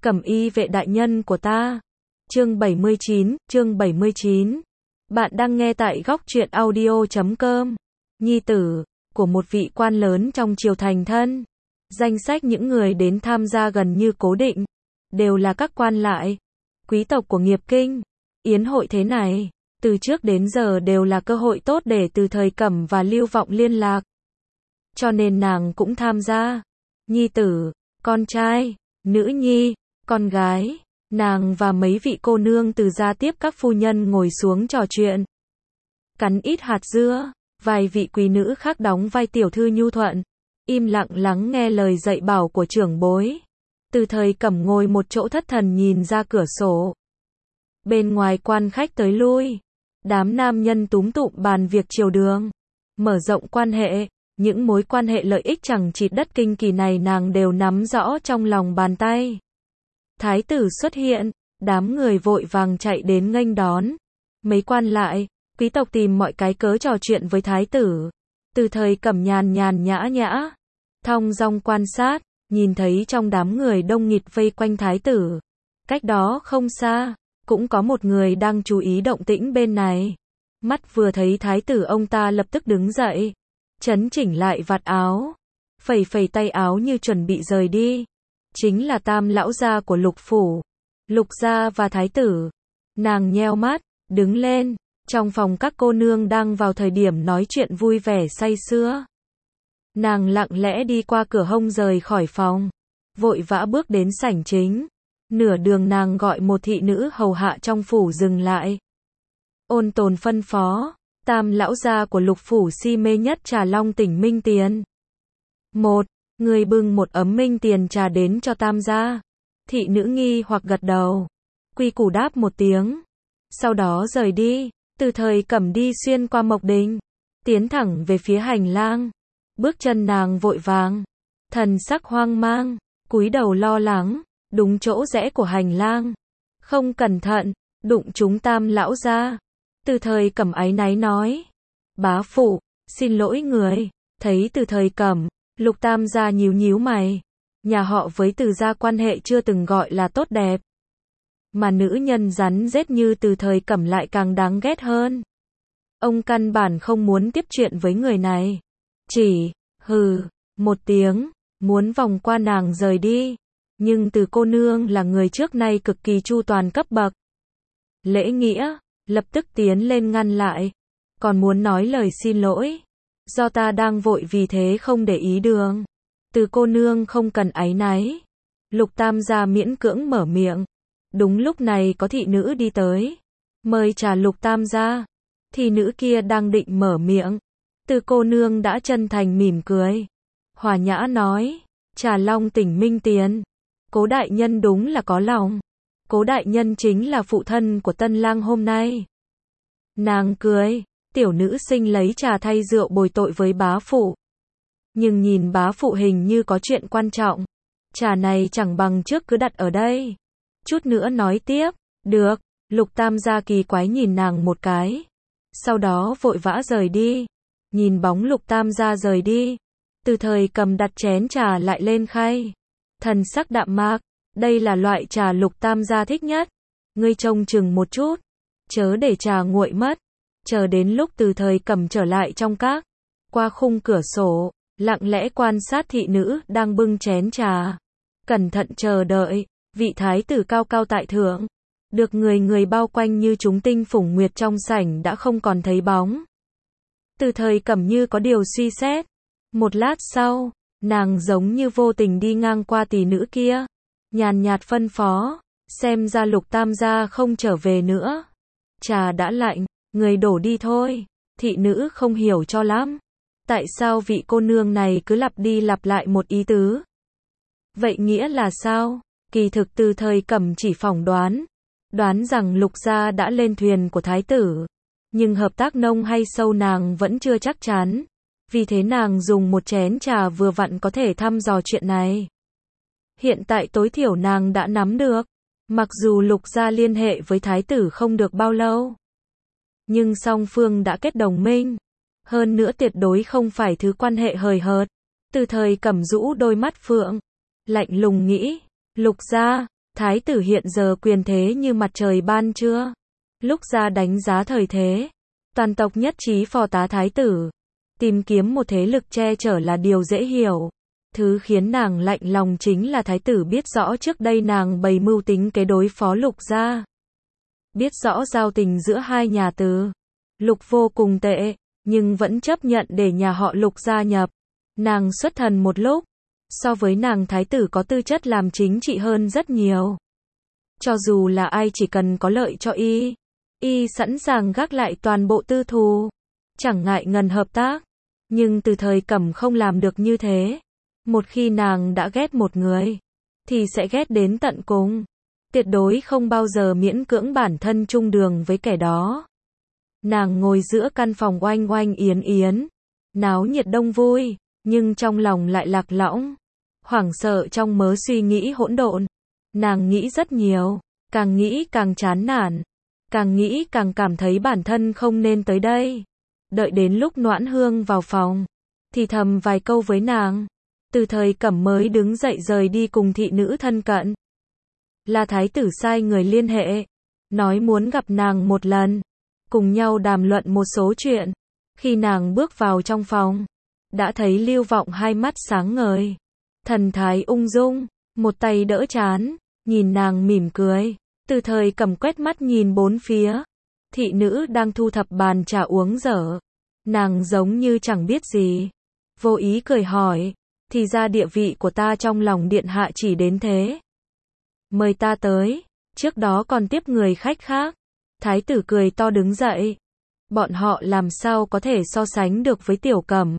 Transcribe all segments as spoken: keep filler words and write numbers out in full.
Cẩm y vệ đại nhân của ta. Chương bảy mươi chín, chương bảy mươi chín. Bạn đang nghe tại góc truyện audio chấm com. Nhi tử của một vị quan lớn trong triều thành thân. Danh sách những người đến tham gia gần như cố định, đều là các quan lại, quý tộc của Nghiệp Kinh. Yến hội thế này, từ trước đến giờ đều là cơ hội tốt để Từ Thời Cẩm và Lưu Vọng liên lạc. Cho nên nàng cũng tham gia. Nhi tử, con trai, nữ nhi, con gái, nàng và mấy vị cô nương từ gia tiếp các phu nhân ngồi xuống trò chuyện. Cắn ít hạt dưa, vài vị quý nữ khác đóng vai tiểu thư nhu thuận, im lặng lắng nghe lời dạy bảo của trưởng bối. Từ Thời Cẩm ngồi một chỗ thất thần nhìn ra cửa sổ. Bên ngoài quan khách tới lui, đám nam nhân túm tụm bàn việc triều đường, mở rộng quan hệ, những mối quan hệ lợi ích chẳng chịt đất kinh kỳ này nàng đều nắm rõ trong lòng bàn tay. Thái tử xuất hiện, đám người vội vàng chạy đến nghênh đón. Mấy quan lại, quý tộc tìm mọi cái cớ trò chuyện với thái tử. Từ Thời Cẩm nhàn nhàn nhã nhã, thong dong quan sát, nhìn thấy trong đám người đông nghịt vây quanh thái tử. Cách đó không xa, cũng có một người đang chú ý động tĩnh bên này. Mắt vừa thấy thái tử ông ta lập tức đứng dậy, chấn chỉnh lại vạt áo, phẩy phẩy tay áo như chuẩn bị rời đi. Chính là tam lão gia của Lục phủ, Lục gia và thái tử. Nàng nheo mắt, đứng lên, trong phòng các cô nương đang vào thời điểm nói chuyện vui vẻ say sưa. Nàng lặng lẽ đi qua cửa hông rời khỏi phòng, vội vã bước đến sảnh chính. Nửa đường nàng gọi một thị nữ hầu hạ trong phủ dừng lại. Ôn tồn phân phó, tam lão gia của Lục phủ si mê nhất trà long tỉnh minh tiền. Một, người bưng một ấm minh tiền trà đến cho tam gia. Thị nữ nghi hoặc gật đầu, quy củ đáp một tiếng, sau đó rời đi. Từ Thời Cẩm đi xuyên qua Mộc Đình, tiến thẳng về phía hành lang. Bước chân nàng vội vàng, thần sắc hoang mang, cúi đầu lo lắng, đúng chỗ rẽ của hành lang. Không cẩn thận, đụng trúng tam lão gia. Từ Thời Cẩm áy náy nói, bá phụ, xin lỗi người. Thấy Từ Thời Cẩm, Lục tam gia nhíu nhíu mày. Nhà họ với Từ gia quan hệ chưa từng gọi là tốt đẹp, mà nữ nhân rắn rết như Từ Thời Cẩm lại càng đáng ghét hơn. Ông căn bản không muốn tiếp chuyện với người này. Chỉ, hừ, một tiếng, muốn vòng qua nàng rời đi. Nhưng Từ cô nương là người trước nay cực kỳ chu toàn cấp bậc. Lễ nghĩa, lập tức tiến lên ngăn lại. Còn muốn nói lời xin lỗi. Do ta đang vội vì thế không để ý đường. Từ cô nương không cần áy náy. Lục tam gia miễn cưỡng mở miệng. Đúng lúc này có thị nữ đi tới, mời trà Lục tam gia. Thị nữ kia đang định mở miệng, Từ cô nương đã chân thành mỉm cười, hòa nhã nói, trà long tỉnh minh tiền. Cố đại nhân đúng là có lòng. Cố đại nhân chính là phụ thân của tân lang hôm nay. Nàng cười, tiểu nữ sinh lấy trà thay rượu bồi tội với bá phụ. Nhưng nhìn bá phụ hình như có chuyện quan trọng. Trà này chẳng bằng trước cứ đặt ở đây. Chút nữa nói tiếp. Được. Lục tam gia kỳ quái nhìn nàng một cái, sau đó vội vã rời đi. Nhìn bóng Lục tam gia rời đi, Từ Thời Cẩm đặt chén trà lại lên khay, thần sắc đạm mạc. Đây là loại trà Lục tam gia thích nhất. Ngươi trông chừng một chút, chớ để trà nguội mất. Chờ đến lúc Từ Thời Cẩm trở lại trong các, qua khung cửa sổ, lặng lẽ quan sát thị nữ đang bưng chén trà, cẩn thận chờ đợi. Vị thái tử cao cao tại thượng, được người người bao quanh như chúng tinh phủng nguyệt trong sảnh đã không còn thấy bóng. Từ Thời Cẩm như có điều suy xét. Một lát sau, nàng giống như vô tình đi ngang qua tỷ nữ kia, nhàn nhạt phân phó, xem ra Lục tam gia không trở về nữa. Trà đã lạnh, người đổ đi thôi. Thị nữ không hiểu cho lắm. Tại sao vị cô nương này cứ lặp đi lặp lại một ý tứ? Vậy nghĩa là sao? Kỳ thực Từ Thời Cẩm chỉ phỏng đoán, đoán rằng Lục gia đã lên thuyền của thái tử, nhưng hợp tác nông hay sâu nàng vẫn chưa chắc chắn. Vì thế nàng dùng một chén trà vừa vặn có thể thăm dò chuyện này. Hiện tại tối thiểu nàng đã nắm được, mặc dù Lục gia liên hệ với thái tử không được bao lâu, nhưng song phương đã kết đồng minh, hơn nữa tuyệt đối không phải thứ quan hệ hời hợt. Từ Thời Cẩm rũ đôi mắt phượng, lạnh lùng nghĩ, Lục gia, Thái tử hiện giờ quyền thế như mặt trời ban trưa. Lục gia đánh giá thời thế, toàn tộc nhất trí phò tá thái tử. Tìm kiếm một thế lực che chở là điều dễ hiểu. Thứ khiến nàng lạnh lòng chính là thái tử biết rõ trước đây nàng bày mưu tính kế đối phó Lục gia. Biết rõ giao tình giữa hai nhà Từ, Lục vô cùng tệ, nhưng vẫn chấp nhận để nhà họ Lục gia nhập. Nàng xuất thần một lúc, so với nàng thái tử có tư chất làm chính trị hơn rất nhiều. Cho dù là ai chỉ cần có lợi cho y, y sẵn sàng gác lại toàn bộ tư thù, chẳng ngại ngần hợp tác. Nhưng Từ Thời Cẩm không làm được như thế. Một khi nàng đã ghét một người, thì sẽ ghét đến tận cùng. Tuyệt đối không bao giờ miễn cưỡng bản thân chung đường với kẻ đó. Nàng ngồi giữa căn phòng oanh oanh yến yến, náo nhiệt đông vui, nhưng trong lòng lại lạc lõng, hoảng sợ trong mớ suy nghĩ hỗn độn. Nàng nghĩ rất nhiều, càng nghĩ càng chán nản, càng nghĩ càng cảm thấy bản thân không nên tới đây. Đợi đến lúc Noãn Hương vào phòng, thì thầm vài câu với nàng, Từ Thời Cẩm mới đứng dậy rời đi cùng thị nữ thân cận. Là thái tử sai người liên hệ, nói muốn gặp nàng một lần, cùng nhau đàm luận một số chuyện. Khi nàng bước vào trong phòng, đã thấy Lưu Vọng hai mắt sáng ngời, thần thái ung dung, một tay đỡ trán, nhìn nàng mỉm cười. Từ Thời Cẩm quét mắt nhìn bốn phía, thị nữ đang thu thập bàn trà uống dở. Nàng giống như chẳng biết gì, vô ý cười hỏi, thì ra địa vị của ta trong lòng điện hạ chỉ đến thế. Mời ta tới, trước đó còn tiếp người khách khác. Thái tử cười to đứng dậy. Bọn họ làm sao có thể so sánh được với Tiểu Cẩm.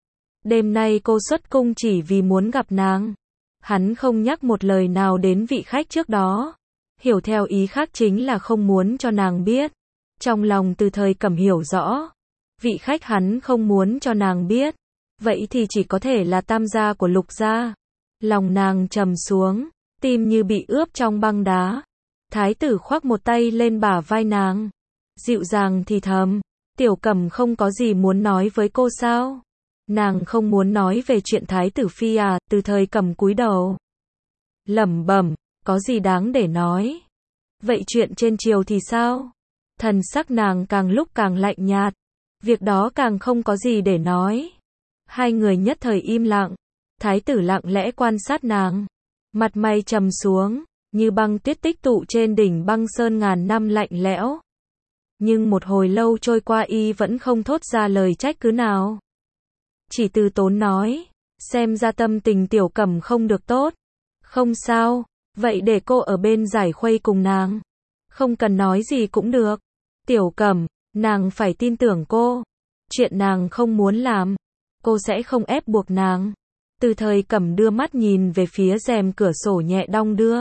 Đêm nay cô xuất cung chỉ vì muốn gặp nàng. Hắn không nhắc một lời nào đến vị khách trước đó. Hiểu theo ý khác chính là không muốn cho nàng biết. Trong lòng Từ Thời Cẩm hiểu rõ, vị khách hắn không muốn cho nàng biết, vậy thì chỉ có thể là tam gia của Lục gia. Lòng nàng trầm xuống, tim như bị ướp trong băng đá. Thái tử khoác một tay lên bả vai nàng, dịu dàng thì thầm, Tiểu Cẩm không có gì muốn nói với cô sao? Nàng không muốn nói về chuyện thái tử phi à? Từ Thời Cẩm cúi đầu, lẩm bẩm, có gì đáng để nói? Vậy chuyện trên triều thì sao? Thần sắc nàng càng lúc càng lạnh nhạt, việc đó càng không có gì để nói. Hai người nhất thời im lặng, thái tử lặng lẽ quan sát nàng, mặt mày trầm xuống, như băng tuyết tích tụ trên đỉnh băng sơn ngàn năm lạnh lẽo. Nhưng một hồi lâu trôi qua y vẫn không thốt ra lời trách cứ nào. Chỉ từ tốn nói, xem ra tâm tình Tiểu Cẩm không được tốt. Không sao, vậy để cô ở bên giải khuây cùng nàng. Không cần nói gì cũng được. Tiểu Cẩm, nàng phải tin tưởng cô. Chuyện nàng không muốn làm, cô sẽ không ép buộc nàng. Từ Thời Cẩm đưa mắt nhìn về phía rèm cửa sổ nhẹ đong đưa.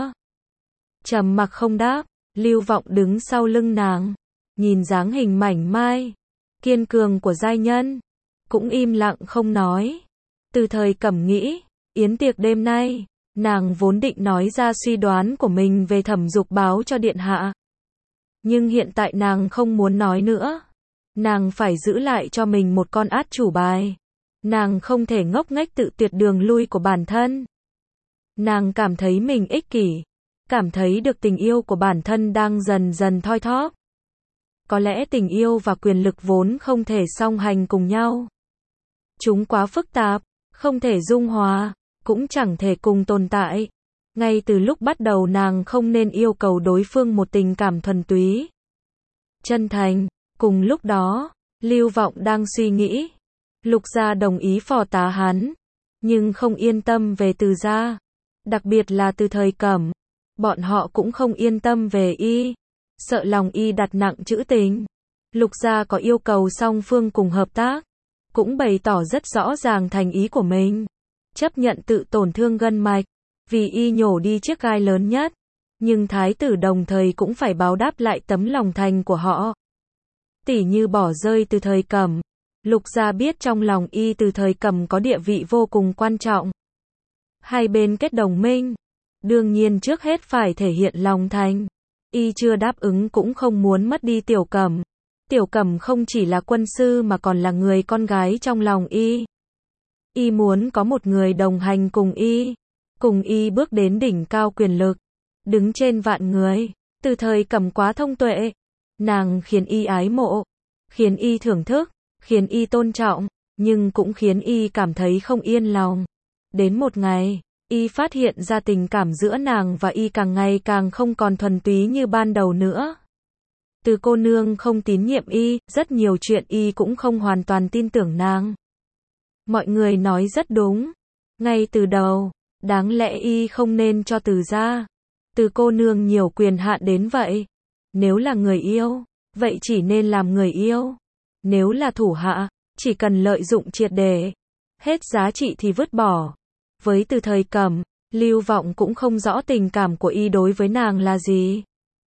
Trầm mặc không đáp. Lưu Vọng đứng sau lưng nàng, nhìn dáng hình mảnh mai, kiên cường của giai nhân, cũng im lặng không nói. Từ Thời Cẩm nghĩ, yến tiệc đêm nay, nàng vốn định nói ra suy đoán của mình về Thẩm Dục báo cho điện hạ. Nhưng hiện tại nàng không muốn nói nữa. Nàng phải giữ lại cho mình một con át chủ bài. Nàng không thể ngốc nghếch tự tuyệt đường lui của bản thân. Nàng cảm thấy mình ích kỷ, cảm thấy được tình yêu của bản thân đang dần dần thoi thóp. Có lẽ tình yêu và quyền lực vốn không thể song hành cùng nhau. Chúng quá phức tạp, không thể dung hòa, cũng chẳng thể cùng tồn tại. Ngay từ lúc bắt đầu nàng không nên yêu cầu đối phương một tình cảm thuần túy, chân thành. Cùng lúc đó, Lưu Vọng đang suy nghĩ. Lục gia đồng ý phò tá hắn, nhưng không yên tâm về Từ gia. Đặc biệt là Từ Thời Cẩm. Bọn họ cũng không yên tâm về y, sợ lòng y đặt nặng trữ tình. Lục gia có yêu cầu song phương cùng hợp tác, cũng bày tỏ rất rõ ràng thành ý của mình, chấp nhận tự tổn thương gân mạch, vì y nhổ đi chiếc gai lớn nhất. Nhưng thái tử đồng thời cũng phải báo đáp lại tấm lòng thành của họ. Tỉ như bỏ rơi Từ Thời Cẩm. Lục gia biết trong lòng y Từ Thời Cẩm có địa vị vô cùng quan trọng. Hai bên kết đồng minh, đương nhiên trước hết phải thể hiện lòng thành. Y chưa đáp ứng cũng không muốn mất đi Tiểu Cẩm. Tiểu Cẩm không chỉ là quân sư mà còn là người con gái trong lòng y. Y muốn có một người đồng hành cùng y, cùng y bước đến đỉnh cao quyền lực. đứng trên vạn người. Từ thời Cẩm quá thông tuệ, nàng khiến y ái mộ, khiến y thưởng thức, khiến y tôn trọng, nhưng cũng khiến y cảm thấy không yên lòng. Đến một ngày, y phát hiện ra tình cảm giữa nàng và y càng ngày càng không còn thuần túy như ban đầu nữa. Từ cô nương không tín nhiệm y, rất nhiều chuyện y cũng không hoàn toàn tin tưởng nàng. Mọi người nói rất đúng. Ngay từ đầu, đáng lẽ y không nên cho Từ ra. Từ cô nương nhiều quyền hạn đến vậy. Nếu là người yêu, vậy chỉ nên làm người yêu. Nếu là thủ hạ, chỉ cần lợi dụng triệt để. Hết giá trị thì vứt bỏ. Với Từ thời Cẩm, Lưu Vọng cũng không rõ tình cảm của y đối với nàng là gì.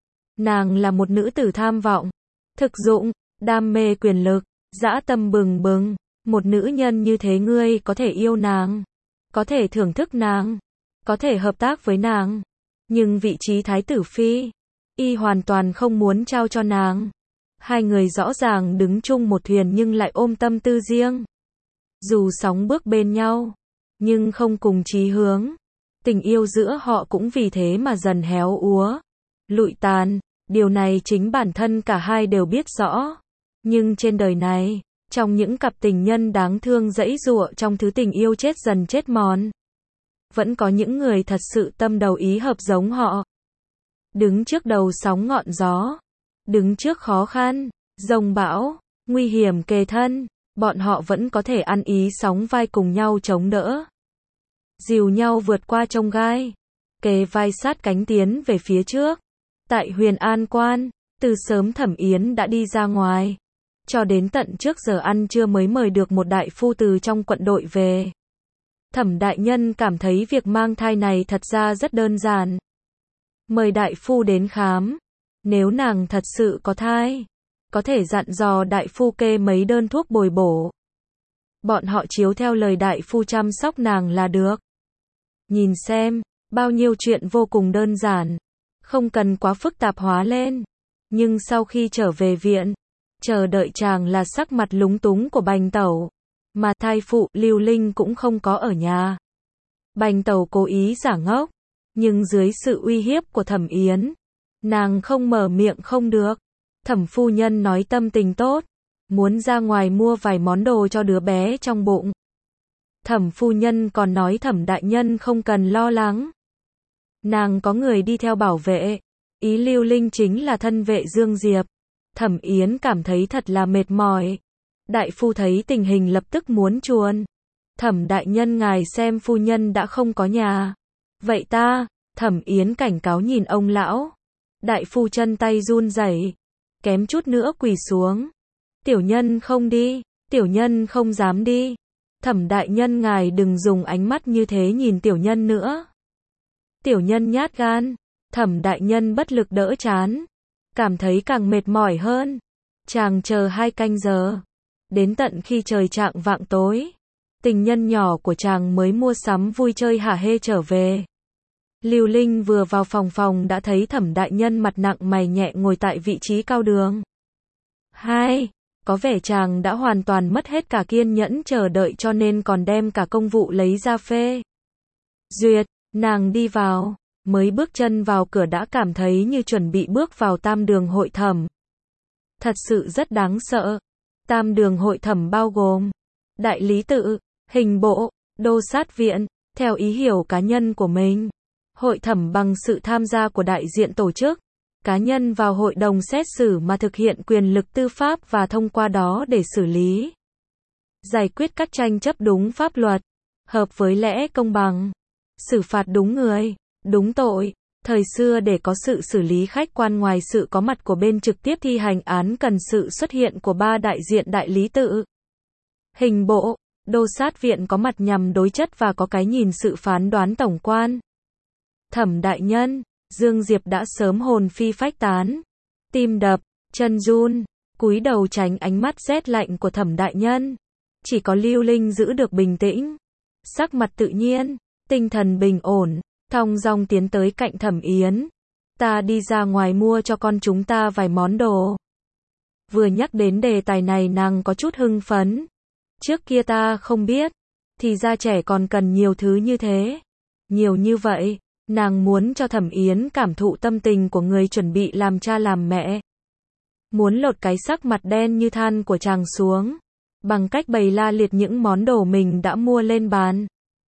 Nàng là một nữ tử tham vọng, thực dụng, đam mê quyền lực, dã tâm bừng bừng. Một nữ nhân như thế ngươi có thể yêu nàng, có thể thưởng thức nàng, có thể hợp tác với nàng. Nhưng vị trí thái tử phi, y hoàn toàn không muốn trao cho nàng. Hai người rõ ràng đứng chung một thuyền nhưng lại ôm tâm tư riêng. Dù sóng bước bên nhau, nhưng không cùng chí hướng. Tình yêu giữa họ cũng vì thế mà dần héo úa, lụi tàn. Điều này chính bản thân cả hai đều biết rõ. Nhưng trên đời này, trong những cặp tình nhân đáng thương giãy giụa trong thứ tình yêu chết dần chết mòn, vẫn có những người thật sự tâm đầu ý hợp giống họ. Đứng trước đầu sóng ngọn gió, đứng trước khó khăn, dông bão, nguy hiểm kề thân, bọn họ vẫn có thể ăn ý sóng vai cùng nhau chống đỡ. Dìu nhau vượt qua chông gai, kề vai sát cánh tiến về phía trước. Tại Huyền An Quan, từ sớm Thẩm Yến đã đi ra ngoài. Cho đến tận trước giờ ăn trưa mới mời được một đại phu từ trong quận đội về. Thẩm đại nhân cảm thấy việc mang thai này thật ra rất đơn giản. Mời đại phu đến khám. Nếu nàng thật sự có thai, có thể dặn dò đại phu kê mấy đơn thuốc bồi bổ. Bọn họ chiếu theo lời đại phu chăm sóc nàng là được. Nhìn xem, bao nhiêu chuyện vô cùng đơn giản, không cần quá phức tạp hóa lên. Nhưng sau khi trở về viện, chờ đợi chàng là sắc mặt lúng túng của Bành Tẩu, mà thai phụ Lưu Linh cũng không có ở nhà. Bành Tẩu cố ý giả ngốc, nhưng dưới sự uy hiếp của Thẩm Yến, nàng không mở miệng không được. Thẩm phu nhân nói tâm tình tốt, muốn ra ngoài mua vài món đồ cho đứa bé trong bụng. Thẩm phu nhân còn nói Thẩm đại nhân không cần lo lắng, nàng có người đi theo bảo vệ. Ý Lưu Linh chính là thân vệ Dương Diệp. Thẩm Yến cảm thấy thật là mệt mỏi. Đại phu thấy tình hình lập tức muốn chuồn. Thẩm đại nhân ngài xem phu nhân đã không có nhà. Vậy ta, Thẩm Yến cảnh cáo nhìn ông lão. Đại phu chân tay run rẩy, kém chút nữa quỳ xuống. Tiểu nhân không đi, tiểu nhân không dám đi. Thẩm đại nhân ngài đừng dùng ánh mắt như thế nhìn tiểu nhân nữa. Tiểu nhân nhát gan. Thẩm đại nhân bất lực đỡ chán, cảm thấy càng mệt mỏi hơn. Chàng chờ hai canh giờ, đến tận khi trời chạng vạng tối, tình nhân nhỏ của chàng mới mua sắm vui chơi hả hê trở về. Lưu Linh vừa vào phòng phòng đã thấy Thẩm đại nhân mặt nặng mày nhẹ ngồi tại vị trí cao đường. Hai, có vẻ chàng đã hoàn toàn mất hết cả kiên nhẫn chờ đợi cho nên còn đem cả công vụ lấy ra phê duyệt. Nàng đi vào, mới bước chân vào cửa đã cảm thấy như chuẩn bị bước vào tam đường hội thẩm. Thật sự rất đáng sợ. Tam đường hội thẩm bao gồm đại lý tự, hình bộ, đô sát viện, theo ý hiểu cá nhân của mình. Hội thẩm bằng sự tham gia của đại diện tổ chức, cá nhân vào hội đồng xét xử mà thực hiện quyền lực tư pháp và thông qua đó để xử lý, giải quyết các tranh chấp đúng pháp luật, hợp với lẽ công bằng, xử phạt đúng người, đúng tội. Thời xưa để có sự xử lý khách quan ngoài sự có mặt của bên trực tiếp thi hành án cần sự xuất hiện của ba đại diện đại lý tự, hình bộ, đô sát viện có mặt nhằm đối chất và có cái nhìn sự phán đoán tổng quan. Thẩm đại nhân, Dương Diệp đã sớm hồn phi phách tán, tim đập, chân run, cúi đầu tránh ánh mắt rét lạnh của Thẩm đại nhân. Chỉ có Lưu Linh giữ được bình tĩnh, sắc mặt tự nhiên, tinh thần bình ổn, thong dong tiến tới cạnh Thẩm Yến. Ta đi ra ngoài mua cho con chúng ta vài món đồ. Vừa nhắc đến đề tài này nàng có chút hưng phấn. Trước kia ta không biết, thì ra trẻ còn cần nhiều thứ như thế. Nhiều như vậy, Nàng muốn cho Thẩm Yến cảm thụ tâm tình của người chuẩn bị làm cha làm mẹ. Muốn lột cái sắc mặt đen như than của chàng xuống, bằng cách bày la liệt những món đồ mình đã mua lên bàn.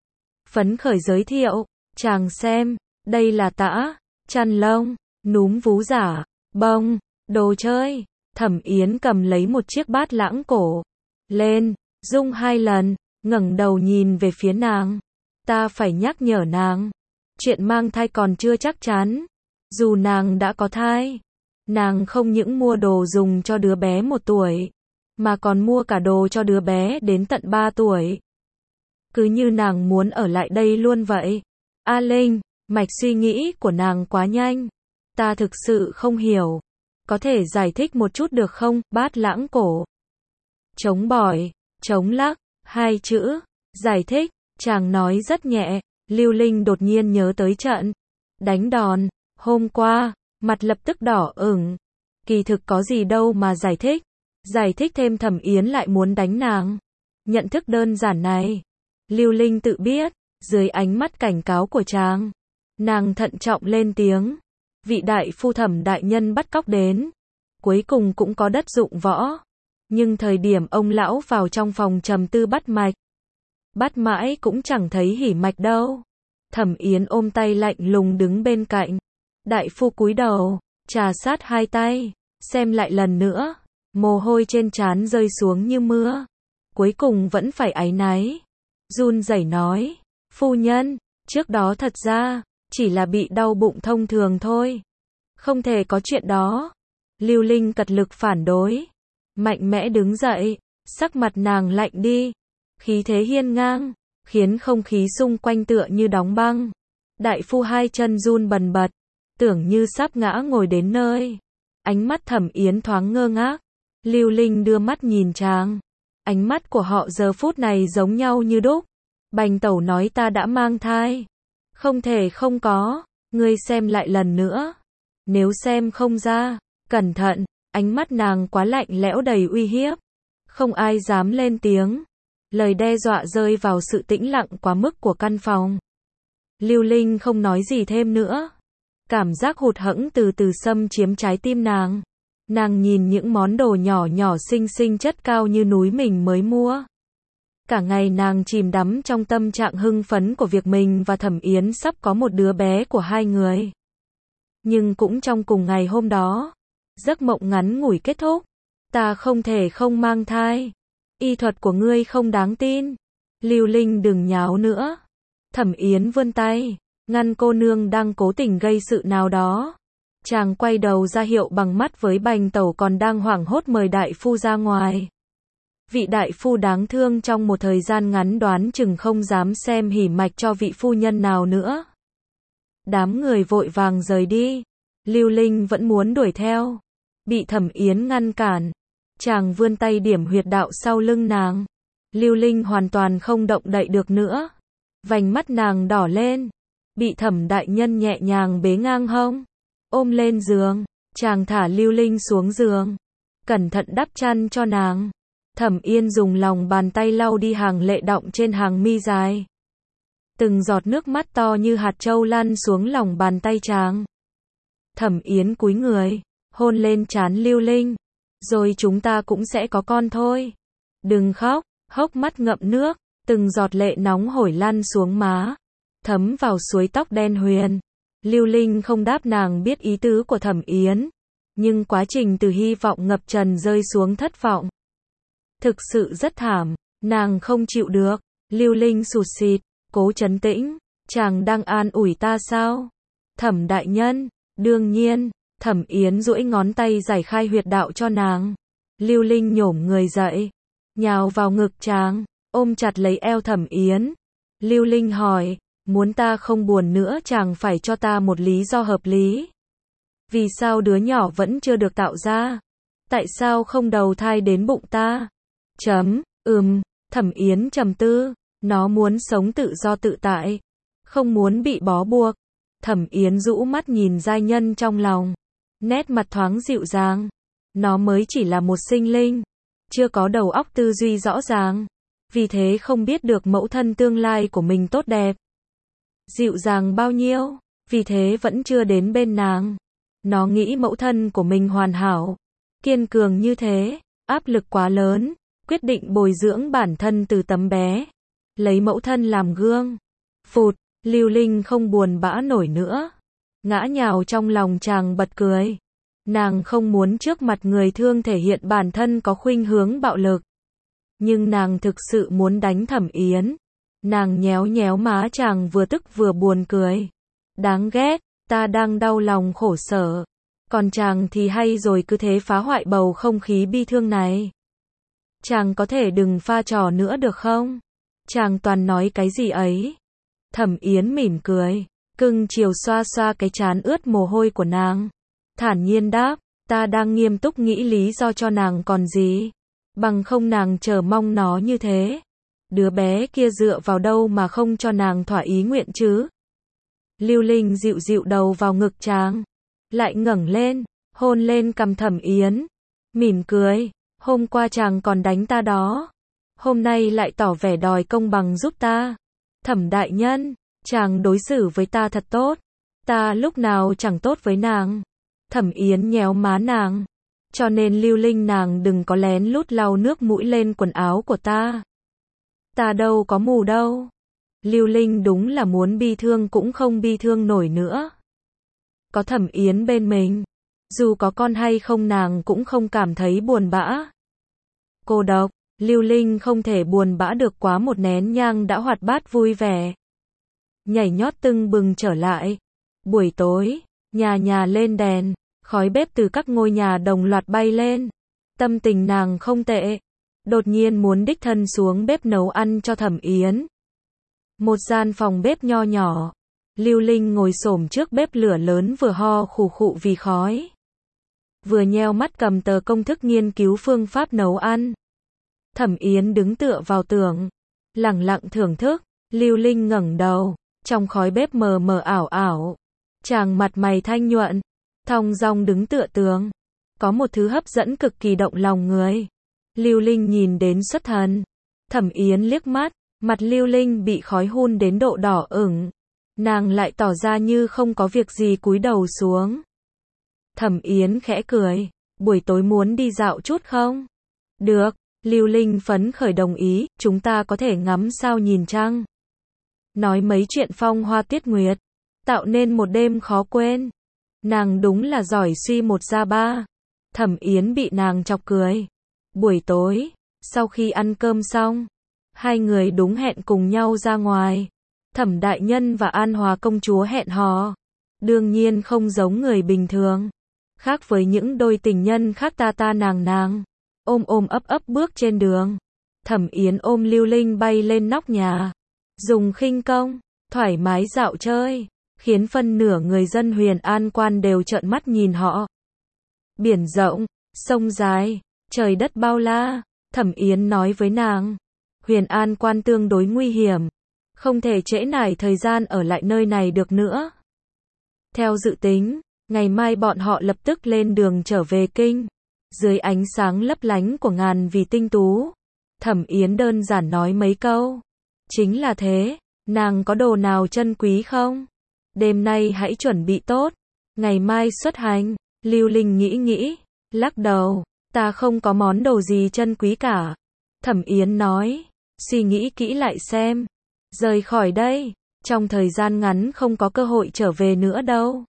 Phấn khởi giới thiệu, chàng xem, đây là tã, chăn lông, núm vú giả, bông, đồ chơi. Thẩm Yến cầm lấy một chiếc bát lãng cổ lên, rung hai lần, ngẩng đầu nhìn về phía nàng. Ta phải nhắc nhở nàng, chuyện mang thai còn chưa chắc chắn. Dù nàng đã có thai, nàng không những mua đồ dùng cho đứa bé một tuổi, mà còn mua cả đồ cho đứa bé đến tận ba tuổi. Cứ như nàng muốn ở lại đây luôn vậy. A Linh, mạch suy nghĩ của nàng quá nhanh. Ta thực sự không hiểu. Có thể giải thích một chút được không? Bát lãng cổ chống bỏi, chống lắc, hai chữ. Giải thích, chàng nói rất nhẹ. Lưu Linh đột nhiên nhớ tới trận đánh đòn hôm qua, mặt lập tức đỏ ửng. Kỳ thực có gì đâu mà giải thích. Giải thích thêm Thẩm Yến lại muốn đánh nàng. Nhận thức đơn giản này, Lưu Linh tự biết. Dưới ánh mắt cảnh cáo của chàng, nàng thận trọng lên tiếng. Vị đại phu Thẩm đại nhân bắt cóc đến, cuối cùng cũng có đất dụng võ. Nhưng thời điểm ông lão vào trong phòng trầm tư bắt mạch, bắt mãi cũng chẳng thấy hỉ mạch đâu. Thẩm Yến ôm tay lạnh lùng đứng bên cạnh. Đại phu cúi đầu, trà sát hai tay, xem lại lần nữa. Mồ hôi trên trán rơi xuống như mưa. Cuối cùng vẫn phải áy náy. Run rẩy nói, phu nhân, trước đó thật ra, chỉ là bị đau bụng thông thường thôi. Không thể có chuyện đó. Lưu Linh cật lực phản đối. Mạnh mẽ đứng dậy, sắc mặt nàng lạnh đi. Khí thế hiên ngang, khiến không khí xung quanh tựa như đóng băng. Đại phu hai chân run bần bật, tưởng như sắp ngã ngồi đến nơi. Ánh mắt Thẩm Yến thoáng ngơ ngác. Lưu Linh đưa mắt nhìn chàng. Ánh mắt của họ giờ phút này giống nhau như đúc. Bành tẩu nói ta đã mang thai. Không thể không có. Ngươi xem lại lần nữa. Nếu xem không ra, cẩn thận. Ánh mắt nàng quá lạnh lẽo đầy uy hiếp. Không ai dám lên tiếng. Lời đe dọa rơi vào sự tĩnh lặng quá mức của căn phòng. Lưu Linh không nói gì thêm nữa. Cảm giác hụt hẫng từ từ xâm chiếm trái tim nàng. Nàng nhìn những món đồ nhỏ nhỏ xinh xinh chất cao như núi mình mới mua. Cả ngày nàng chìm đắm trong tâm trạng hưng phấn của việc mình và Thẩm Yến sắp có một đứa bé của hai người. Nhưng cũng trong cùng ngày hôm đó, giấc mộng ngắn ngủi kết thúc. Ta không thể không mang thai. Y thuật của ngươi không đáng tin. Lưu Linh đừng nháo nữa. Thẩm Yến vươn tay, ngăn cô nương đang cố tình gây sự nào đó. Chàng quay đầu ra hiệu bằng mắt với Bành tẩu còn đang hoảng hốt mời đại phu ra ngoài. Vị đại phu đáng thương trong một thời gian ngắn đoán chừng không dám xem hỉ mạch cho vị phu nhân nào nữa. Đám người vội vàng rời đi. Lưu Linh vẫn muốn đuổi theo. Bị Thẩm Yến ngăn cản. Chàng vươn tay điểm huyệt đạo sau lưng nàng. Lưu Linh hoàn toàn không động đậy được nữa. Vành mắt nàng đỏ lên. Bị Thẩm đại nhân nhẹ nhàng bế ngang hông. Ôm lên giường. Chàng thả Lưu Linh xuống giường. Cẩn thận đắp chăn cho nàng. Thẩm Yên dùng lòng bàn tay lau đi hàng lệ đọng trên hàng mi dài. Từng giọt nước mắt to như hạt châu lăn xuống lòng bàn tay chàng. Thẩm Yến cúi người, hôn lên trán Lưu Linh. Rồi chúng ta cũng sẽ có con thôi. Đừng khóc, hốc mắt ngậm nước, từng giọt lệ nóng hổi lăn xuống má, thấm vào suối tóc đen huyền. Lưu Linh không đáp nàng biết ý tứ của Thẩm Yến. Nhưng quá trình từ hy vọng ngập trần rơi xuống thất vọng. Thực sự rất thảm, nàng không chịu được. Lưu Linh sụt sịt, cố trấn tĩnh. Chàng đang an ủi ta sao? Thẩm đại nhân, đương nhiên. Thẩm Yến duỗi ngón tay giải khai huyệt đạo cho nàng. Lưu Linh nhổm người dậy, nhào vào ngực chàng, ôm chặt lấy eo Thẩm Yến. Lưu Linh hỏi, muốn ta không buồn nữa chàng phải cho ta một lý do hợp lý. Vì sao đứa nhỏ vẫn chưa được tạo ra? Tại sao không đầu thai đến bụng ta? Chấm, ừm, Thẩm Yến trầm tư, nó muốn sống tự do tự tại, không muốn bị bó buộc. Thẩm Yến rũ mắt nhìn giai nhân trong lòng, nét mặt thoáng dịu dàng. Nó mới chỉ là một sinh linh, chưa có đầu óc tư duy rõ ràng, vì thế không biết được mẫu thân tương lai của mình tốt đẹp. dịu dàng bao nhiêu, vì thế vẫn chưa đến bên nàng. Nó nghĩ mẫu thân của mình hoàn hảo, kiên cường như thế, áp lực quá lớn, quyết định bồi dưỡng bản thân từ tấm bé, lấy mẫu thân làm gương. Phụt, Lưu Linh không buồn bã nổi nữa, ngã nhào trong lòng chàng bật cười. Nàng không muốn trước mặt người thương thể hiện bản thân có khuynh hướng bạo lực, nhưng nàng thực sự muốn đánh Thẩm Yến. Nàng nhéo nhéo má chàng vừa tức vừa buồn cười. Đáng ghét, ta đang đau lòng khổ sở, còn chàng thì hay rồi cứ thế phá hoại bầu không khí bi thương này. Chàng có thể đừng pha trò nữa được không? Chàng toàn nói cái gì ấy? Thẩm Yến mỉm cười, cưng chiều xoa xoa cái trán ướt mồ hôi của nàng. Thản nhiên đáp, ta đang nghiêm túc nghĩ lý do cho nàng còn gì. Bằng không nàng chờ mong nó như thế. Đứa bé kia dựa vào đâu mà không cho nàng thỏa ý nguyện chứ? Lưu Linh dịu dịu đầu vào ngực chàng, lại ngẩng lên, hôn lên cằm Thẩm Yến, mỉm cười, hôm qua chàng còn đánh ta đó, hôm nay lại tỏ vẻ đòi công bằng giúp ta. Thẩm đại nhân, chàng đối xử với ta thật tốt, ta lúc nào chẳng tốt với nàng. Thẩm Yến nhéo má nàng, cho nên Lưu Linh nàng đừng có lén lút lau nước mũi lên quần áo của ta. Ta đâu có mù đâu. Lưu Linh đúng là muốn bi thương cũng không bi thương nổi nữa. Có Thẩm Yến bên mình, dù có con hay không nàng cũng không cảm thấy buồn bã. Cô độc, Lưu Linh không thể buồn bã được quá một nén nhang đã hoạt bát vui vẻ. Nhảy nhót tưng bừng trở lại. Buổi tối, nhà nhà lên đèn, khói bếp từ các ngôi nhà đồng loạt bay lên. Tâm tình nàng không tệ, đột nhiên muốn đích thân xuống bếp nấu ăn cho Thẩm Yến. Một gian phòng bếp nho nhỏ, Lưu Linh ngồi xổm trước bếp lửa lớn vừa ho khủ khụ vì khói, vừa nheo mắt cầm tờ công thức nghiên cứu phương pháp nấu ăn. Thẩm Yến đứng tựa vào tường, lặng lặng thưởng thức. Lưu Linh ngẩng đầu, trong khói bếp mờ mờ ảo ảo, chàng mặt mày thanh nhuận, thong dong đứng tựa tường, có một thứ hấp dẫn cực kỳ động lòng người. Lưu Linh nhìn đến xuất thần. Thẩm Yến liếc mắt, mặt Lưu Linh bị khói hun đến độ đỏ ửng, nàng lại tỏ ra như không có việc gì cúi đầu xuống. Thẩm Yến khẽ cười, buổi tối muốn đi dạo chút không? Được, Lưu Linh phấn khởi đồng ý, chúng ta có thể ngắm sao nhìn trăng, nói mấy chuyện phong hoa tuyết nguyệt, tạo nên một đêm khó quên. Nàng đúng là giỏi suy một ra ba. Thẩm Yến bị nàng chọc cười. Buổi tối, sau khi ăn cơm xong, hai người đúng hẹn cùng nhau ra ngoài. Thẩm đại nhân và An Hòa công chúa hẹn hò, đương nhiên không giống người bình thường, khác với những đôi tình nhân khác ta ta nàng nàng, ôm ôm ấp ấp bước trên đường. Thẩm Yến ôm Lưu Linh bay lên nóc nhà, dùng khinh công, thoải mái dạo chơi, khiến phân nửa người dân Huyền An Quan đều trợn mắt nhìn họ. Biển rộng, sông dài, trời đất bao la, Thẩm Yến nói với nàng, Huyền An Quan tương đối nguy hiểm, không thể trễ nải thời gian ở lại nơi này được nữa. Theo dự tính, ngày mai bọn họ lập tức lên đường trở về kinh, dưới ánh sáng lấp lánh của ngàn vì tinh tú. Thẩm Yến đơn giản nói mấy câu. Chính là thế, nàng có đồ nào chân quý không? Đêm nay hãy chuẩn bị tốt, ngày mai xuất hành. Lưu Linh nghĩ nghĩ, lắc đầu, ta không có món đồ gì chân quý cả. Thẩm Yến nói, suy nghĩ kỹ lại xem. Rời khỏi đây, trong thời gian ngắn không có cơ hội trở về nữa đâu.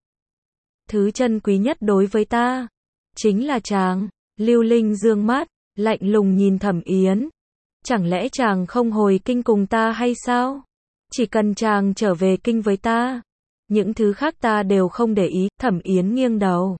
Thứ chân quý nhất đối với ta, chính là chàng. Lưu Linh dương mắt, lạnh lùng nhìn Thẩm Yến. Chẳng lẽ chàng không hồi kinh cùng ta hay sao? Chỉ cần chàng trở về kinh với ta, những thứ khác ta đều không để ý. Thẩm Yến nghiêng đầu,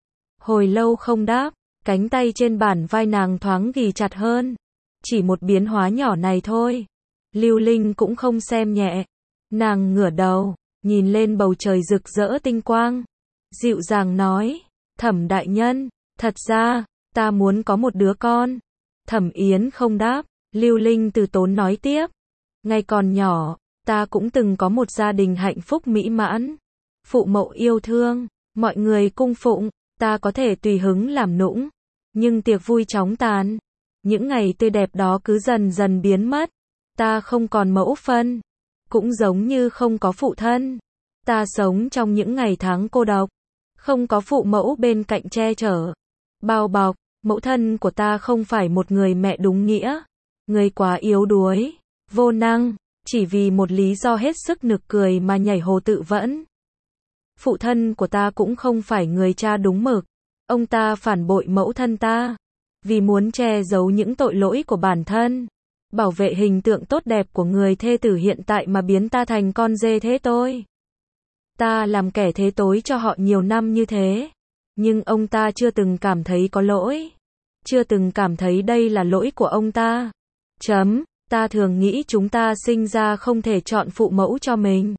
hồi lâu không đáp, cánh tay trên bả vai nàng thoáng ghì chặt hơn. Chỉ một biến hóa nhỏ này thôi, Lưu Linh cũng không xem nhẹ. Nàng ngửa đầu, nhìn lên bầu trời rực rỡ tinh quang, dịu dàng nói, Thẩm đại nhân, thật ra, ta muốn có một đứa con. Thẩm Yến không đáp, Lưu Linh từ tốn nói tiếp, ngày còn nhỏ, ta cũng từng có một gia đình hạnh phúc mỹ mãn, phụ mẫu yêu thương, mọi người cung phụng, ta có thể tùy hứng làm nũng, nhưng tiệc vui chóng tàn, những ngày tươi đẹp đó cứ dần dần biến mất, ta không còn mẫu phân, cũng giống như không có phụ thân. Ta sống trong những ngày tháng cô độc, không có phụ mẫu bên cạnh che chở, bao bọc. Mẫu thân của ta không phải một người mẹ đúng nghĩa, người quá yếu đuối, vô năng, chỉ vì một lý do hết sức nực cười mà nhảy hồ tự vẫn. Phụ thân của ta cũng không phải người cha đúng mực, ông ta phản bội mẫu thân ta, vì muốn che giấu những tội lỗi của bản thân, bảo vệ hình tượng tốt đẹp của người thê tử hiện tại mà biến ta thành con dê thế tôi. Ta làm kẻ thế tối cho họ nhiều năm như thế, nhưng ông ta chưa từng cảm thấy có lỗi, chưa từng cảm thấy đây là lỗi của ông ta. Chấm, ta thường nghĩ chúng ta sinh ra không thể chọn phụ mẫu cho mình.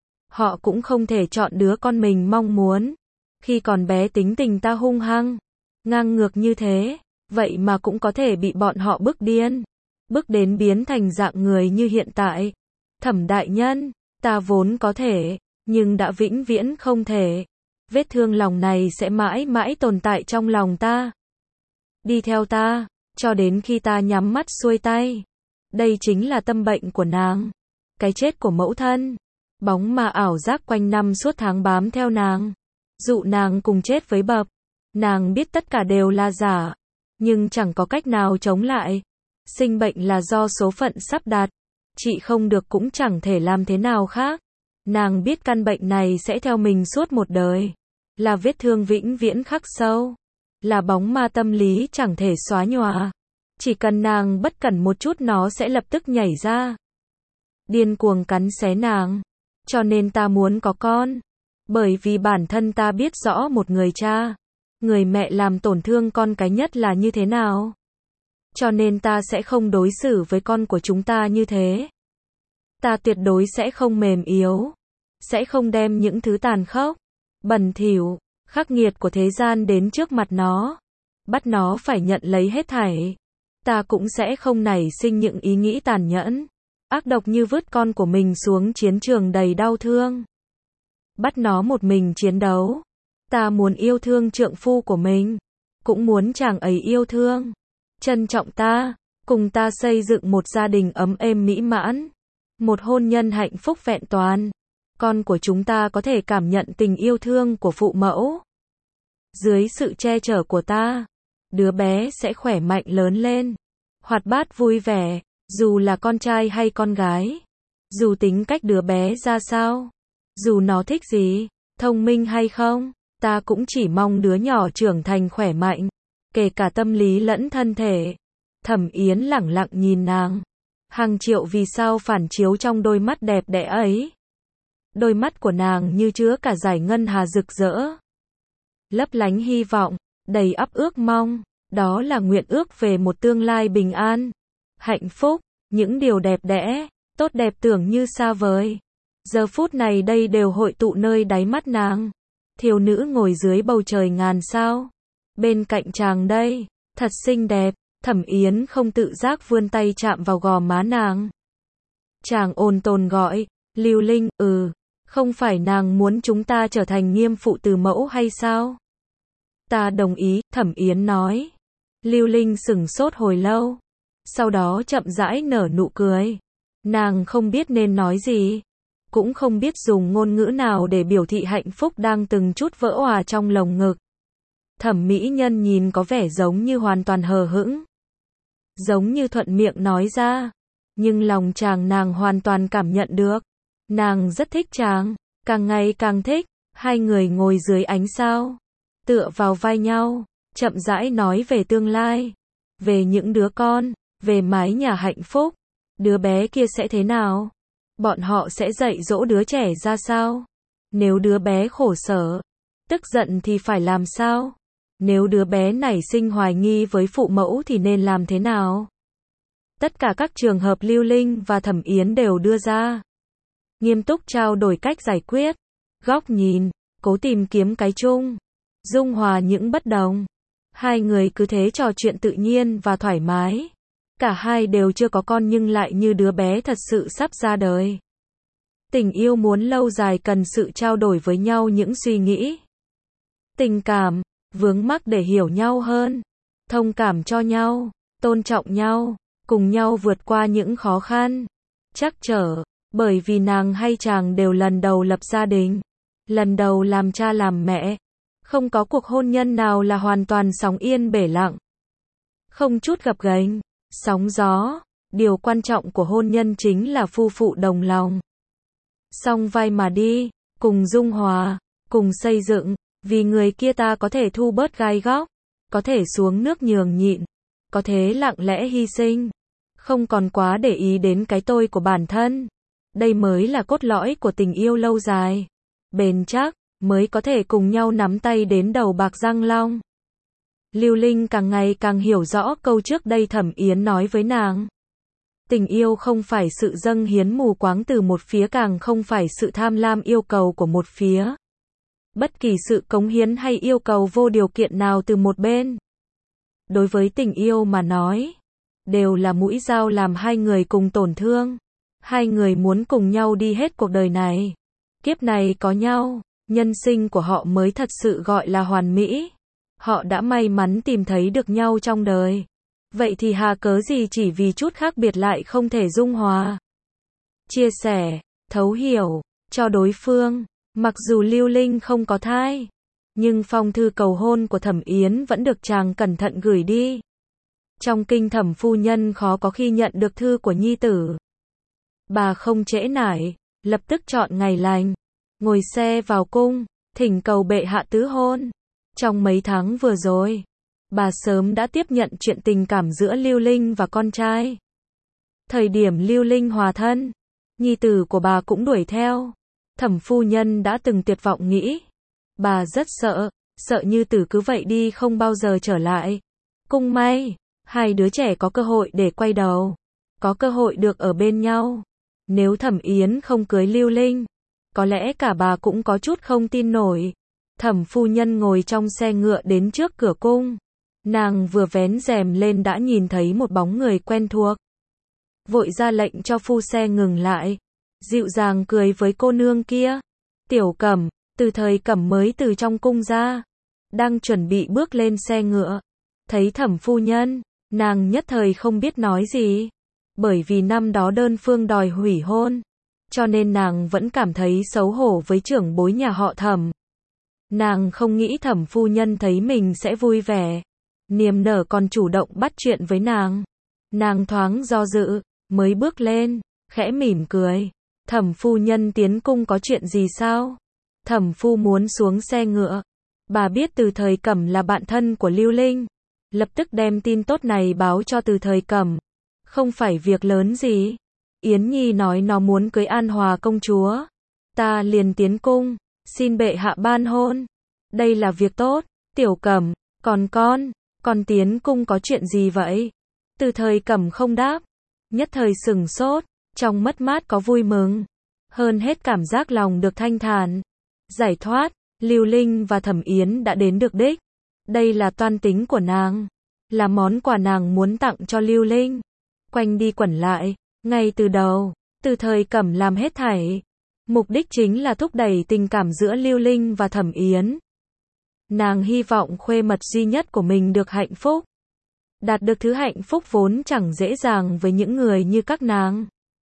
Họ cũng không thể chọn đứa con mình mong muốn. Khi còn bé tính tình ta hung hăng, ngang ngược như thế, vậy mà cũng có thể bị bọn họ bức điên, bức đến biến thành dạng người như hiện tại. Thẩm đại nhân, ta vốn có thể, nhưng đã vĩnh viễn không thể. Vết thương lòng này sẽ mãi mãi tồn tại trong lòng ta, đi theo ta, cho đến khi ta nhắm mắt xuôi tay. Đây chính là tâm bệnh của nàng. Cái chết của mẫu thân, bóng ma ảo giác quanh năm suốt tháng bám theo nàng, dụ nàng cùng chết với bập. Nàng biết tất cả đều là giả, nhưng chẳng có cách nào chống lại. Sinh bệnh là do số phận sắp đặt, trị không được cũng chẳng thể làm thế nào khác. Nàng biết căn bệnh này sẽ theo mình suốt một đời, là vết thương vĩnh viễn khắc sâu, là bóng ma tâm lý chẳng thể xóa nhòa. Chỉ cần nàng bất cẩn một chút nó sẽ lập tức nhảy ra, điên cuồng cắn xé nàng. Cho nên ta muốn có con, bởi vì bản thân ta biết rõ một người cha, người mẹ làm tổn thương con cái nhất là như thế nào. Cho nên ta sẽ không đối xử với con của chúng ta như thế. Ta tuyệt đối sẽ không mềm yếu, sẽ không đem những thứ tàn khốc, bẩn thỉu, khắc nghiệt của thế gian đến trước mặt nó, bắt nó phải nhận lấy hết thảy. Ta cũng sẽ không nảy sinh những ý nghĩ tàn nhẫn, ác độc như vứt con của mình xuống chiến trường đầy đau thương, bắt nó một mình chiến đấu. Ta muốn yêu thương trượng phu của mình, cũng muốn chàng ấy yêu thương, trân trọng ta, cùng ta xây dựng một gia đình ấm êm mỹ mãn, một hôn nhân hạnh phúc vẹn toàn. Con của chúng ta có thể cảm nhận tình yêu thương của phụ mẫu. Dưới sự che chở của ta, đứa bé sẽ khỏe mạnh lớn lên, hoạt bát vui vẻ, dù là con trai hay con gái, dù tính cách đứa bé ra sao, dù nó thích gì, thông minh hay không, ta cũng chỉ mong đứa nhỏ trưởng thành khỏe mạnh, kể cả tâm lý lẫn thân thể. Thẩm Yến lẳng lặng nhìn nàng, hàng triệu vì sao phản chiếu trong đôi mắt đẹp đẽ ấy. Đôi mắt của nàng như chứa cả dải ngân hà rực rỡ, lấp lánh hy vọng, đầy ắp ước mong. Đó là nguyện ước về một tương lai bình an, hạnh phúc, những điều đẹp đẽ, tốt đẹp tưởng như xa vời. Giờ phút này đây đều hội tụ nơi đáy mắt nàng. Thiếu nữ ngồi dưới bầu trời ngàn sao, bên cạnh chàng đây, thật xinh đẹp. Thẩm Yến không tự giác vươn tay chạm vào gò má nàng. Chàng ôn tồn gọi, Lưu Linh, ừ, không phải nàng muốn chúng ta trở thành nghiêm phụ từ mẫu hay sao? Ta đồng ý, Thẩm Yến nói. Lưu Linh sửng sốt hồi lâu, sau đó chậm rãi nở nụ cười. Nàng không biết nên nói gì, cũng không biết dùng ngôn ngữ nào để biểu thị hạnh phúc đang từng chút vỡ òa trong lồng ngực. Thẩm mỹ nhân nhìn có vẻ giống như hoàn toàn hờ hững, giống như thuận miệng nói ra, nhưng lòng chàng nàng hoàn toàn cảm nhận được. Nàng rất thích chàng, càng ngày càng thích. Hai người ngồi dưới ánh sao, tựa vào vai nhau, chậm rãi nói về tương lai, về những đứa con, về mái nhà hạnh phúc. Đứa bé kia sẽ thế nào? Bọn họ sẽ dạy dỗ đứa trẻ ra sao? Nếu đứa bé khổ sở, tức giận thì phải làm sao? Nếu đứa bé nảy sinh hoài nghi với phụ mẫu thì nên làm thế nào? Tất cả các trường hợp Lưu Linh và Thẩm Yến đều đưa ra, nghiêm túc trao đổi cách giải quyết, góc nhìn, cố tìm kiếm cái chung, dung hòa những bất đồng. Hai người cứ thế trò chuyện tự nhiên và thoải mái. Cả hai đều chưa có con nhưng lại như đứa bé thật sự sắp ra đời. Tình yêu muốn lâu dài cần sự trao đổi với nhau những suy nghĩ, tình cảm, vướng mắc để hiểu nhau hơn, thông cảm cho nhau, tôn trọng nhau, cùng nhau vượt qua những khó khăn, trắc trở. Bởi vì nàng hay chàng đều lần đầu lập gia đình, lần đầu làm cha làm mẹ, không có cuộc hôn nhân nào là hoàn toàn sóng yên bể lặng, không chút gập ghềnh, sóng gió. Điều quan trọng của hôn nhân chính là phu phụ đồng lòng, song vai mà đi, cùng dung hòa, cùng xây dựng. Vì người kia ta có thể thu bớt gai góc, có thể xuống nước nhường nhịn, có thể lặng lẽ hy sinh, không còn quá để ý đến cái tôi của bản thân. Đây mới là cốt lõi của tình yêu lâu dài, bền chắc, mới có thể cùng nhau nắm tay đến đầu bạc răng long. Lưu Linh càng ngày càng hiểu rõ câu trước đây Thẩm Yến nói với nàng. Tình yêu không phải sự dâng hiến mù quáng từ một phía, càng không phải sự tham lam yêu cầu của một phía. Bất kỳ sự cống hiến hay yêu cầu vô điều kiện nào từ một bên, đối với tình yêu mà nói, đều là mũi dao làm hai người cùng tổn thương. Hai người muốn cùng nhau đi hết cuộc đời này, kiếp này có nhau, nhân sinh của họ mới thật sự gọi là hoàn mỹ. Họ đã may mắn tìm thấy được nhau trong đời. Vậy thì hà cớ gì chỉ vì chút khác biệt lại không thể dung hòa, chia sẻ, thấu hiểu cho đối phương. Mặc dù Lưu Linh không có thai, nhưng phong thư cầu hôn của Thẩm Yến vẫn được chàng cẩn thận gửi đi. Trong kinh Thẩm phu nhân khó có khi nhận được thư của nhi tử. Bà không trễ nải, lập tức chọn ngày lành, ngồi xe vào cung, thỉnh cầu bệ hạ tứ hôn. Trong mấy tháng vừa rồi, bà sớm đã tiếp nhận chuyện tình cảm giữa Lưu Linh và con trai. Thời điểm Lưu Linh hòa thân, nhi tử của bà cũng đuổi theo. Thẩm phu nhân đã từng tuyệt vọng nghĩ. Bà rất sợ, sợ như tử cứ vậy đi không bao giờ trở lại. Cũng may, hai đứa trẻ có cơ hội để quay đầu, có cơ hội được ở bên nhau. Nếu Thẩm Yến không cưới Lưu Linh, có lẽ cả bà cũng có chút không tin nổi. Thẩm phu nhân ngồi trong xe ngựa đến trước cửa cung. Nàng vừa vén rèm lên đã nhìn thấy một bóng người quen thuộc. Vội ra lệnh cho phu xe ngừng lại, dịu dàng cười với cô nương kia. Tiểu Cẩm, Từ Thời Cẩm mới từ trong cung ra, đang chuẩn bị bước lên xe ngựa. Thấy Thẩm phu nhân, nàng nhất thời không biết nói gì. Bởi vì năm đó đơn phương đòi hủy hôn, cho nên nàng vẫn cảm thấy xấu hổ với trưởng bối nhà họ Thẩm. Nàng không nghĩ Thẩm phu nhân thấy mình sẽ vui vẻ, niềm nở còn chủ động bắt chuyện với nàng. Nàng thoáng do dự, mới bước lên, khẽ mỉm cười. Thẩm phu nhân tiến cung có chuyện gì sao? Thẩm phu muốn xuống xe ngựa. Bà biết Từ Thời Cẩm là bạn thân của Lưu Linh, lập tức đem tin tốt này báo cho Từ Thời Cẩm. Không phải việc lớn gì. Yến Nhi nói nó muốn cưới An Hòa công chúa. Ta liền tiến cung, xin bệ hạ ban hôn. Đây là việc tốt. Tiểu Cẩm, còn con, con tiến cung có chuyện gì vậy? Từ Thời Cẩm không đáp, nhất thời sửng sốt, trong mất mát có vui mừng, hơn hết cảm giác lòng được thanh thản, giải thoát. Lưu Linh và Thẩm Yến đã đến được đích. Đây là toan tính của nàng, là món quà nàng muốn tặng cho Lưu Linh. Quanh đi quẩn lại, ngay từ đầu, Từ Thời Cẩm làm hết thảy, mục đích chính là thúc đẩy tình cảm giữa Lưu Linh và Thẩm Yến. Nàng hy vọng khuê mật duy nhất của mình được hạnh phúc. Đạt được thứ hạnh phúc vốn chẳng dễ dàng với những người như các nàng.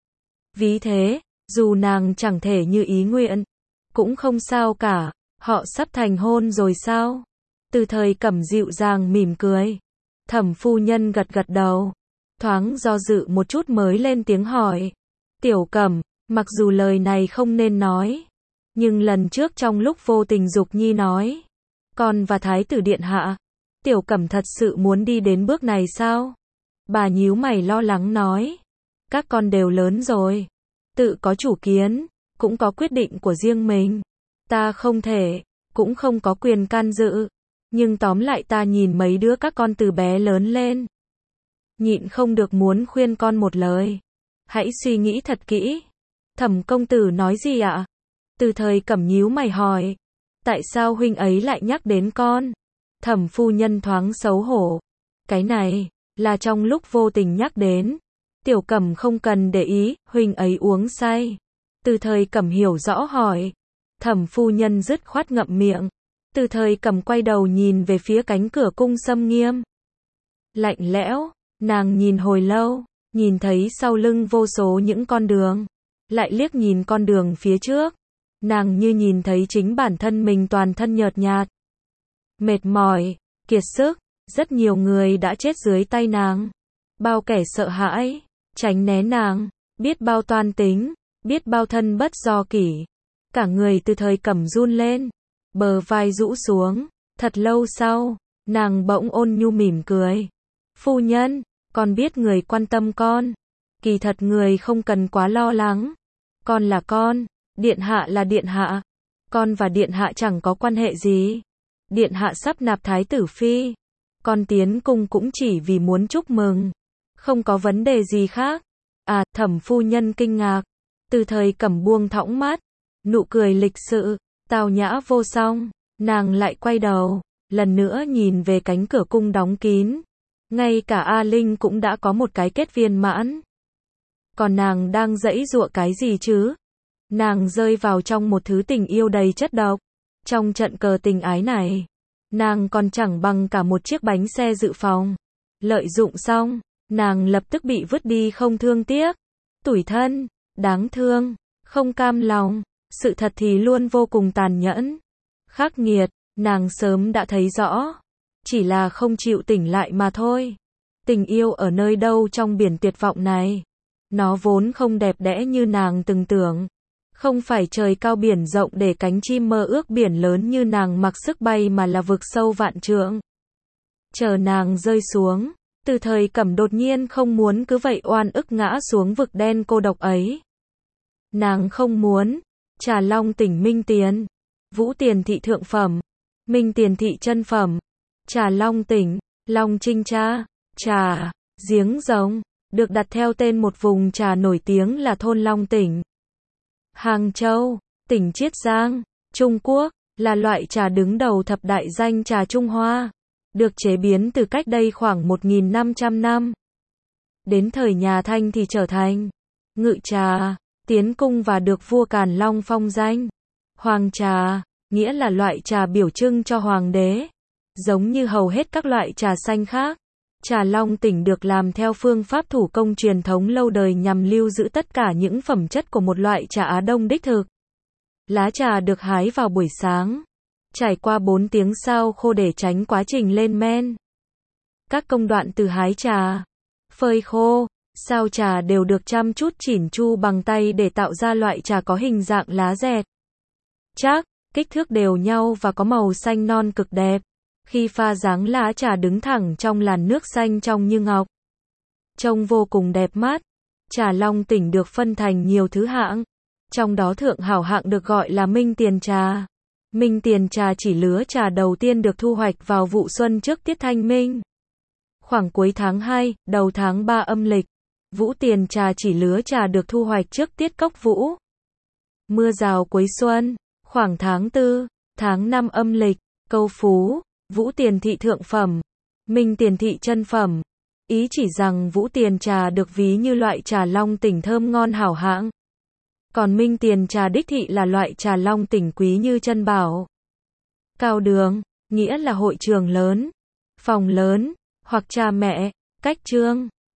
Ví thế, dù nàng chẳng thể như ý nguyện, cũng không sao cả. Họ sắp thành hôn rồi sao? Từ Thời Cẩm dịu dàng mỉm cười. Thẩm phu nhân gật gật đầu, thoáng do dự một chút mới lên tiếng hỏi. Tiểu Cẩm, mặc dù lời này không nên nói, nhưng lần trước trong lúc vô tình Dục Nhi nói, con và Thái tử điện hạ, Tiểu Cẩm thật sự muốn đi đến bước này sao? Bà nhíu mày lo lắng nói. Các con đều lớn rồi, tự có chủ kiến, cũng có quyết định của riêng mình. Ta không thể, cũng không có quyền can dự. Nhưng tóm lại ta nhìn mấy đứa các con từ bé lớn lên, nhịn không được muốn khuyên con một lời. Hãy suy nghĩ thật kỹ. Thẩm công tử nói gì ạ? Từ Thời Cẩm nhíu mày hỏi. Tại sao huynh ấy lại nhắc đến con? Thẩm phu nhân thoáng xấu hổ. Cái này, là trong lúc vô tình nhắc đến. Tiểu Cẩm không cần để ý, huynh ấy uống say. Từ Thời Cẩm hiểu rõ hỏi. Thẩm phu nhân dứt khoát ngậm miệng. Từ Thời Cẩm quay đầu nhìn về phía cánh cửa cung xâm nghiêm. Lạnh lẽo, nàng nhìn hồi lâu, nhìn thấy sau lưng vô số những con đường, lại liếc nhìn con đường phía trước. Nàng như nhìn thấy chính bản thân mình toàn thân nhợt nhạt, mệt mỏi, kiệt sức. Rất nhiều người đã chết dưới tay nàng. Bao kẻ sợ hãi, tránh né nàng, biết bao toan tính, biết bao thân bất do kỷ. Cả người Từ Thời Cẩm run lên, bờ vai rũ xuống. Thật lâu sau, nàng bỗng ôn nhu mỉm cười. Phu nhân, con biết người quan tâm con. Kỳ thật người không cần quá lo lắng. Con là con, điện hạ là điện hạ. Con và điện hạ chẳng có quan hệ gì. Điện hạ sắp nạp thái tử phi. Con tiến cung cũng chỉ vì muốn chúc mừng. Không có vấn đề gì khác. À, Thẩm phu nhân kinh ngạc. Từ Thời Cẩm buông thõng mắt. Nụ cười lịch sự, tào nhã vô song. Nàng lại quay đầu, lần nữa nhìn về cánh cửa cung đóng kín. Ngay cả A Linh cũng đã có một cái kết viên mãn. Còn nàng đang giãy giụa cái gì chứ? Nàng rơi vào trong một thứ tình yêu đầy chất độc. Trong trận cờ tình ái này, nàng còn chẳng bằng cả một chiếc bánh xe dự phòng. Lợi dụng xong, nàng lập tức bị vứt đi không thương tiếc. Tủi thân, đáng thương, không cam lòng. Sự thật thì luôn vô cùng tàn nhẫn, khắc nghiệt. Nàng sớm đã thấy rõ, chỉ là không chịu tỉnh lại mà thôi. Tình yêu ở nơi đâu trong biển tuyệt vọng này? Nó vốn không đẹp đẽ như nàng từng tưởng. Không phải trời cao biển rộng để cánh chim mơ ước biển lớn như nàng mặc sức bay, mà là vực sâu vạn trượng. Chờ nàng rơi xuống, Từ Thời Cẩm đột nhiên không muốn cứ vậy oan ức ngã xuống vực đen cô độc ấy. Nàng không muốn. Trà Long Tỉnh Minh Tiền, Vũ Tiền thị thượng phẩm, Minh Tiền thị chân phẩm. Trà Long Tỉnh, Long Trinh Cha, trà, giếng rồng, được đặt theo tên một vùng trà nổi tiếng là thôn Long Tỉnh, Hàng Châu, tỉnh Chiết Giang, Trung Quốc, là loại trà đứng đầu thập đại danh trà Trung Hoa, được chế biến từ cách đây khoảng một nghìn năm trăm năm. Đến thời nhà Thanh thì trở thành ngự trà, tiến cung và được vua Càn Long phong danh hoàng trà, nghĩa là loại trà biểu trưng cho hoàng đế. Giống như hầu hết các loại trà xanh khác, trà Long Tỉnh được làm theo phương pháp thủ công truyền thống lâu đời nhằm lưu giữ tất cả những phẩm chất của một loại trà Á Đông đích thực. Lá trà được hái vào buổi sáng, trải qua bốn tiếng sao khô để tránh quá trình lên men. Các công đoạn từ hái trà, phơi khô, sao trà đều được chăm chút chỉn chu bằng tay để tạo ra loại trà có hình dạng lá dẹt chắc, kích thước đều nhau và có màu xanh non cực đẹp. Khi pha dáng lá trà đứng thẳng trong làn nước xanh trong như ngọc, trông vô cùng đẹp mắt. Trà Long Tỉnh được phân thành nhiều thứ hạng, trong đó thượng hảo hạng được gọi là Minh Tiền trà. Minh Tiền trà chỉ lứa trà đầu tiên được thu hoạch vào vụ xuân trước tiết Thanh Minh, khoảng cuối tháng hai, đầu tháng ba âm lịch. Vũ Tiền trà chỉ lứa trà được thu hoạch trước tiết Cốc Vũ, mưa rào cuối xuân, khoảng tháng tư, tháng năm âm lịch. Câu phú, Vũ Tiền thị thượng phẩm, Minh Tiền thị chân phẩm. Ý chỉ rằng Vũ Tiền trà được ví như loại trà Long Tỉnh thơm ngon hảo hạng. Còn Minh Tiền trà đích thị là loại trà Long Tỉnh quý như chân bảo. Cao đường, nghĩa là hội trường lớn, phòng lớn, hoặc trà mẹ, cách trương.